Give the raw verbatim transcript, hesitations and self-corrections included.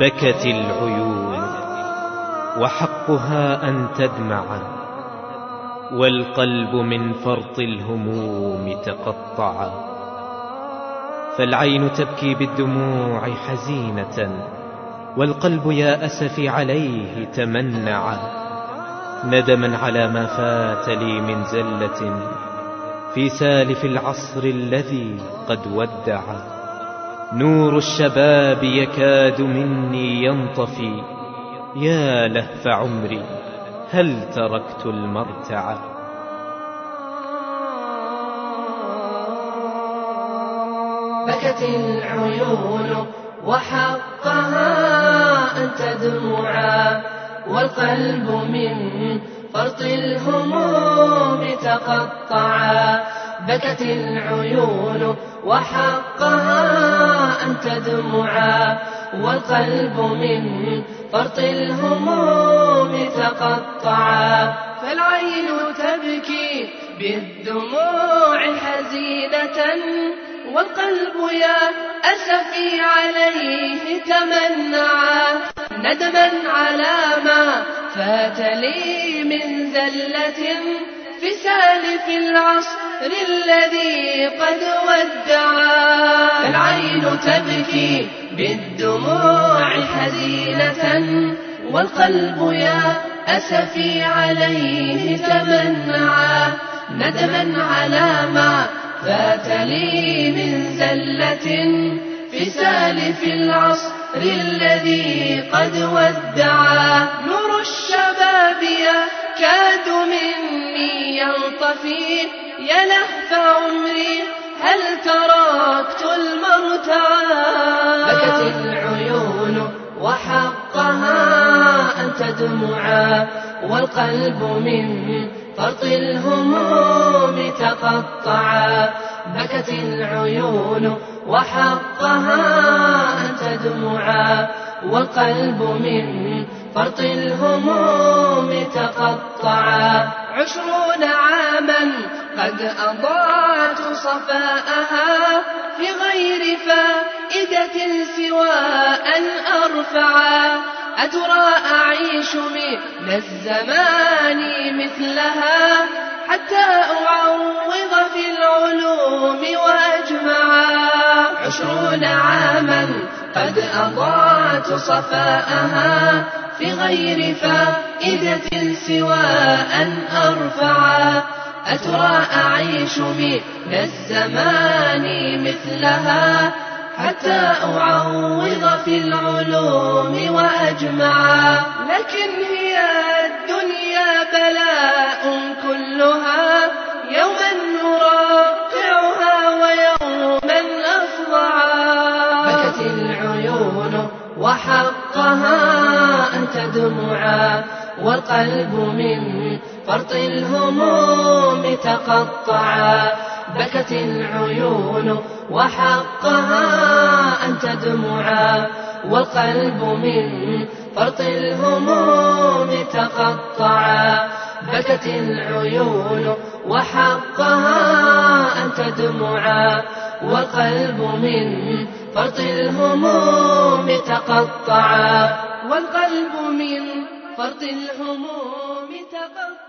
بكت العيون وحقها أن تدمع، والقلب من فرط الهموم تقطع. فالعين تبكي بالدموع حزينة، والقلب يا أسفي عليه تمنع. ندما على ما فات لي من زلة في سالف العصر الذي قد ودع. نور الشباب يكاد مني ينطفي، يا لهف عمري هل تركت المرتع. بكت العيون وحقها أن تدمعا، والقلب من فرط الهموم تقطعا. بكت العيون وحقها أن تدمعا، والقلب من فرط الهموم تقطعا. فالعين تبكي بالدموع حزينة، والقلب يا أسفي عليه تمنعا. ندما على ما فات لي من زلة في سالف العصر الذي قد ودعا. العين تبكي بالدموع حزينة، والقلب يا أسفي عليه تمنعا. ندما على ما فات لي من زلة في سالف العصر الذي قد ودعا. نور الشباب يكاد مني ينطفي، يا لهف عمري هل تركت المرتعا. بكت العيون وحقها أن تدمعا، والقلب من فرط الهموم تقطعا. بكت العيون وحقها أن تدمعا، والقلب من فرط الهموم تقطعا. عشرون عاما قد أضاعت صفاءها في غير فائدة سوى أن أرفعا. أترى أعيش من الزمان مثلها حتى أعوض في العلوم وأجمعا. عشرون عاما قد أضاعت صفاءها في غير فائدة سوى أن أرفعا. أترى أعيش من الزمان مثلها حتى أعوض في العلوم وأجمعا. لكن هي الدنيا بلاء كلها، يوما نراقعها ويوما أفضعا. بكت العيون وحقها أن تدمعا، والقلب من فرط الهموم تقطعا. بكت العيون وحقها أن تدمعا، والقلب من فرط الهموم تقطعا. بكت العيون وحقها أن تدمعا، والقلب من فرط الهموم تقطعا. والقلب من فرط الهموم تقطعا.